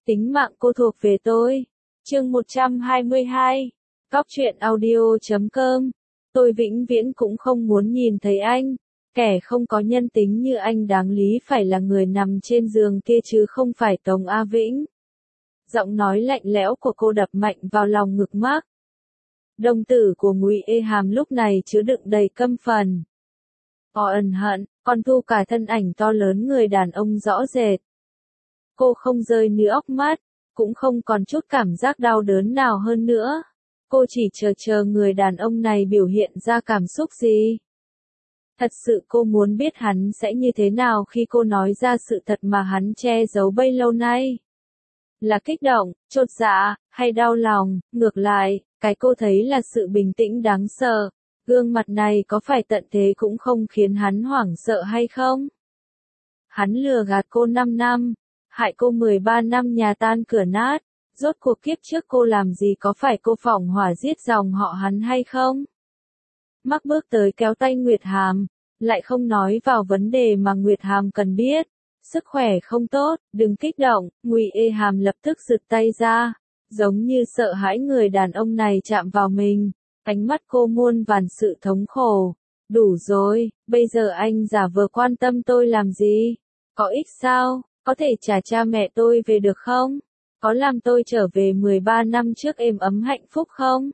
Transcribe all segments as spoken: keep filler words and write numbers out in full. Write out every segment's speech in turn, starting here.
Tính mạng cô thuộc về tôi. Chương một trăm hai mươi hai. Cóc truyện audio chấm com. Tôi vĩnh viễn cũng không muốn nhìn thấy anh. Kẻ không có nhân tính như anh đáng lý phải là người nằm trên giường kia chứ không phải Tống A Vĩnh. Giọng nói lạnh lẽo của cô đập mạnh vào lòng ngực Mark. Đồng tử của Ngụy Ê Hàm lúc này chứa đựng đầy căm phẫn. Có ẩn hận, còn thu cả thân ảnh to lớn người đàn ông rõ rệt. Cô không rơi nước mắt, cũng không còn chút cảm giác đau đớn nào hơn nữa. Cô chỉ chờ chờ người đàn ông này biểu hiện ra cảm xúc gì. Thật sự cô muốn biết hắn sẽ như thế nào khi cô nói ra sự thật mà hắn che giấu bấy lâu nay. Là kích động, chột dạ, hay đau lòng, ngược lại, cái cô thấy là sự bình tĩnh đáng sợ. Gương mặt này có phải tận thế cũng không khiến hắn hoảng sợ hay không? Hắn lừa gạt cô năm năm, hại cô mười ba năm nhà tan cửa nát, rốt cuộc kiếp trước cô làm gì có phải cô phỏng hỏa giết dòng họ hắn hay không? Mark bước tới kéo tay Nguyệt Hàm, lại không nói vào vấn đề mà Nguyệt Hàm cần biết. Sức khỏe không tốt, đừng kích động, Ngụy Ê Hàm lập tức giựt tay ra, giống như sợ hãi người đàn ông này chạm vào mình. Ánh mắt cô muôn vàn sự thống khổ. Đủ rồi, bây giờ anh giả vờ quan tâm tôi làm gì? Có ích sao? Có thể trả cha mẹ tôi về được không? Có làm tôi trở về mười ba năm trước êm ấm hạnh phúc không?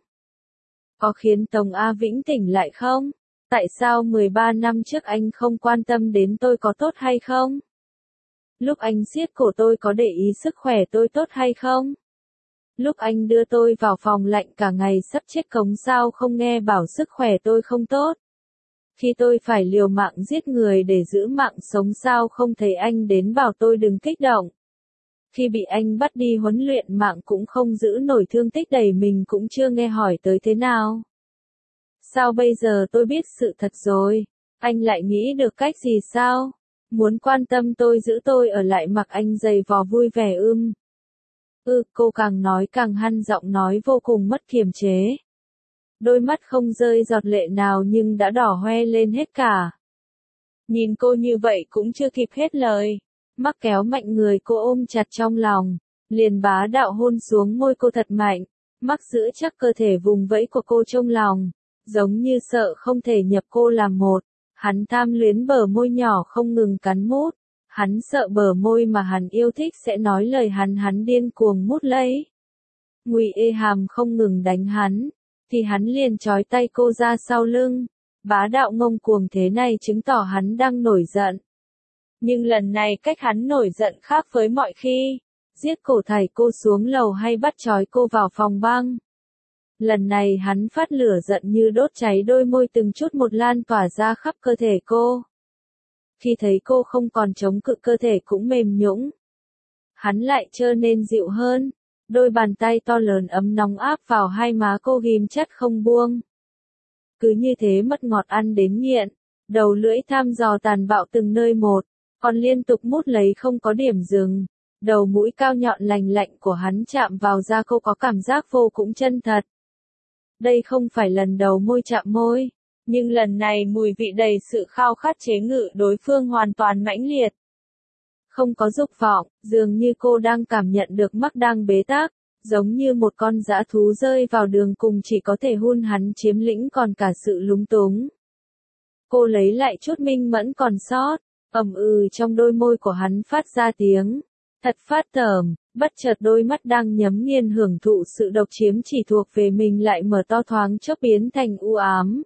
Có khiến Tống A Vĩnh tỉnh lại không? Tại sao mười ba năm trước anh không quan tâm đến tôi có tốt hay không? Lúc anh siết cổ tôi có để ý sức khỏe tôi tốt hay không? Lúc anh đưa tôi vào phòng lạnh cả ngày sắp chết cống sao không nghe bảo sức khỏe tôi không tốt? Khi tôi phải liều mạng giết người để giữ mạng sống sao không thấy anh đến bảo tôi đừng kích động? Khi bị anh bắt đi huấn luyện mạng cũng không giữ nổi thương tích đầy mình cũng chưa nghe hỏi tới thế nào? Sao bây giờ tôi biết sự thật rồi, anh lại nghĩ được cách gì sao? Muốn quan tâm tôi giữ tôi ở lại mặc anh giày vò vui vẻ ưm. Ừ, cô càng nói càng hằn giọng nói vô cùng mất kiềm chế. Đôi mắt không rơi giọt lệ nào nhưng đã đỏ hoe lên hết cả. Nhìn cô như vậy cũng chưa kịp hết lời. Mark kéo mạnh người cô ôm chặt trong lòng, liền bá đạo hôn xuống môi cô thật mạnh. Mark giữ chắc cơ thể vùng vẫy của cô trong lòng, giống như sợ không thể nhập cô làm một. Hắn tham luyến bờ môi nhỏ không ngừng cắn mút. Hắn sợ bờ môi mà hắn yêu thích sẽ nói lời hắn hắn điên cuồng mút lấy. Ngụy Ê Hàm không ngừng đánh hắn, thì hắn liền trói tay cô ra sau lưng. Bá đạo ngông cuồng thế này chứng tỏ hắn đang nổi giận. Nhưng lần này cách hắn nổi giận khác với mọi khi. Giết cổ thầy cô xuống lầu hay bắt trói cô vào phòng băng. Lần này hắn phát lửa giận như đốt cháy đôi môi từng chút một lan tỏa ra khắp cơ thể cô. Khi thấy cô không còn chống cự cơ thể cũng mềm nhũn, hắn lại trở nên dịu hơn, đôi bàn tay to lớn ấm nóng áp vào hai má cô ghim chặt không buông. Cứ như thế mật ngọt ăn đến nghiện, đầu lưỡi thăm dò tàn bạo từng nơi một, còn liên tục mút lấy không có điểm dừng. Đầu mũi cao nhọn lành lạnh của hắn chạm vào da cô có cảm giác vô cùng chân thật. Đây không phải lần đầu môi chạm môi. Nhưng lần này mùi vị đầy sự khao khát chế ngự đối phương hoàn toàn mãnh liệt. Không có dục vọng, dường như cô đang cảm nhận được Mark đang bế tắc, giống như một con dã thú rơi vào đường cùng chỉ có thể hun hắn chiếm lĩnh còn cả sự lúng túng. Cô lấy lại chút minh mẫn còn sót, ầm ừ trong đôi môi của hắn phát ra tiếng. Thật phát tởm, bất chợt đôi mắt đang nhấm nghiền hưởng thụ sự độc chiếm chỉ thuộc về mình lại mở to thoáng chốc biến thành u ám.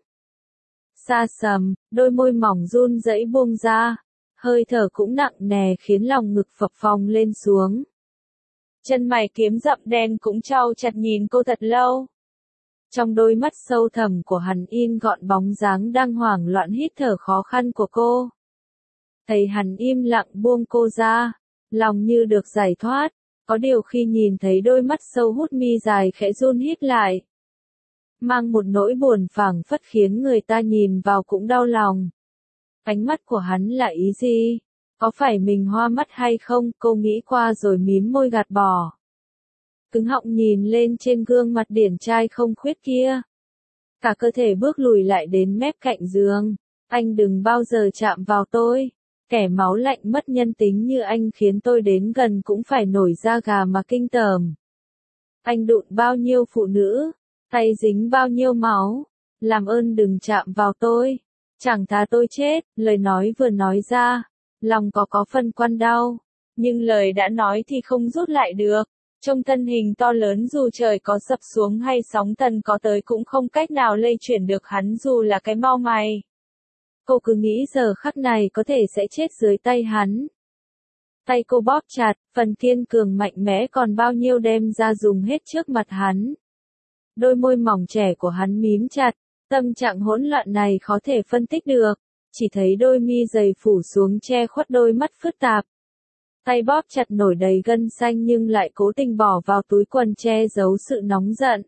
Xa sầm, đôi môi mỏng run rẩy buông ra, hơi thở cũng nặng nề khiến lòng ngực phập phồng lên xuống. Chân mày kiếm rậm đen cũng chau chặt nhìn cô thật lâu. Trong đôi mắt sâu thẳm của hắn in gọn bóng dáng đang hoảng loạn hít thở khó khăn của cô. Thấy hắn im lặng buông cô ra, lòng như được giải thoát, có điều khi nhìn thấy đôi mắt sâu hút mi dài khẽ run hít lại. Mang một nỗi buồn phảng phất khiến người ta nhìn vào cũng đau lòng. Ánh mắt của hắn là ý gì? Có phải mình hoa mắt hay không? Cô nghĩ qua rồi mím môi gạt bỏ. Cứng họng nhìn lên trên gương mặt điển trai không khuyết kia. Cả cơ thể bước lùi lại đến mép cạnh giường. Anh đừng bao giờ chạm vào tôi. Kẻ máu lạnh mất nhân tính như anh khiến tôi đến gần cũng phải nổi da gà mà kinh tởm. Anh đụng bao nhiêu phụ nữ, tay dính bao nhiêu máu, làm ơn đừng chạm vào tôi, chẳng thà tôi chết, lời nói vừa nói ra, lòng có có phần quặn đau, nhưng lời đã nói thì không rút lại được. Trong thân hình to lớn dù trời có sập xuống hay sóng thần có tới cũng không cách nào lay chuyển được hắn dù là cái mau mày. Cô cứ nghĩ giờ khắc này có thể sẽ chết dưới tay hắn. Tay cô bóp chặt, phần kiên cường mạnh mẽ còn bao nhiêu đem ra dùng hết trước mặt hắn. Đôi môi mỏng trẻ của hắn mím chặt, tâm trạng hỗn loạn này khó thể phân tích được, chỉ thấy đôi mi dày phủ xuống che khuất đôi mắt phức tạp. Tay bóp chặt nổi đầy gân xanh nhưng lại cố tình bỏ vào túi quần che giấu sự nóng giận.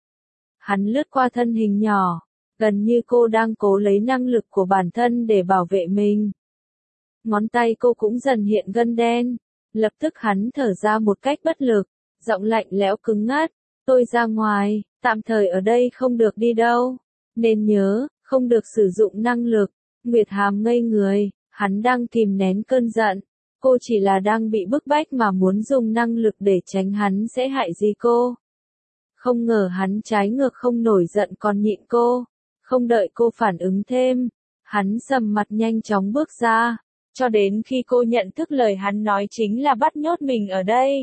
Hắn lướt qua thân hình nhỏ, gần như cô đang cố lấy năng lực của bản thân để bảo vệ mình. Ngón tay cô cũng dần hiện gân đen, lập tức hắn thở ra một cách bất lực, giọng lạnh lẽo cứng ngắt, tôi ra ngoài, tạm thời ở đây không được đi đâu, nên nhớ, không được sử dụng năng lực. Nguyệt Hàm ngây người, hắn đang kìm nén cơn giận, cô chỉ là đang bị bức bách mà muốn dùng năng lực để tránh hắn sẽ hại gì cô. Không ngờ hắn trái ngược không nổi giận còn nhịn cô, không đợi cô phản ứng thêm, hắn sầm mặt nhanh chóng bước ra, cho đến khi cô nhận thức lời hắn nói chính là bắt nhốt mình ở đây.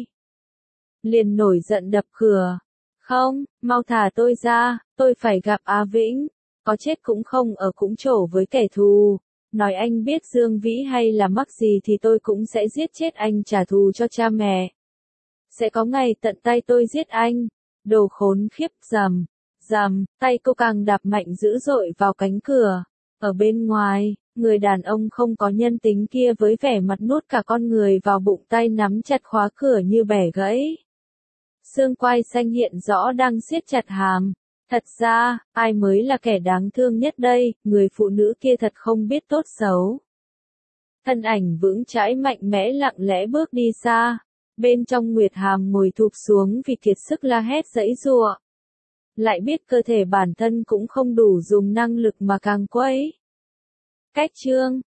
Liền nổi giận đập cửa, không, mau thả tôi ra, tôi phải gặp Á Vĩnh, có chết cũng không ở cũng trổ với kẻ thù. Nói anh biết Dương Vĩ hay là mắc gì thì tôi cũng sẽ giết chết anh trả thù cho cha mẹ. Sẽ có ngày tận tay tôi giết anh. Đồ khốn khiếp. Rầm, rầm, tay cô càng đạp mạnh dữ dội vào cánh cửa. Ở bên ngoài, người đàn ông không có nhân tính kia với vẻ mặt nuốt cả con người vào bụng tay nắm chặt khóa cửa như bẻ gãy. Xương quai xanh hiện rõ đang siết chặt hàm. Thật ra, ai mới là kẻ đáng thương nhất đây, người phụ nữ kia thật không biết tốt xấu. Thân ảnh vững chãi mạnh mẽ lặng lẽ bước đi xa, bên trong Nguyệt Hàm ngồi thụp xuống vì kiệt sức la hét giãy giụa. Lại biết cơ thể bản thân cũng không đủ dùng năng lực mà càng quấy. Cách chương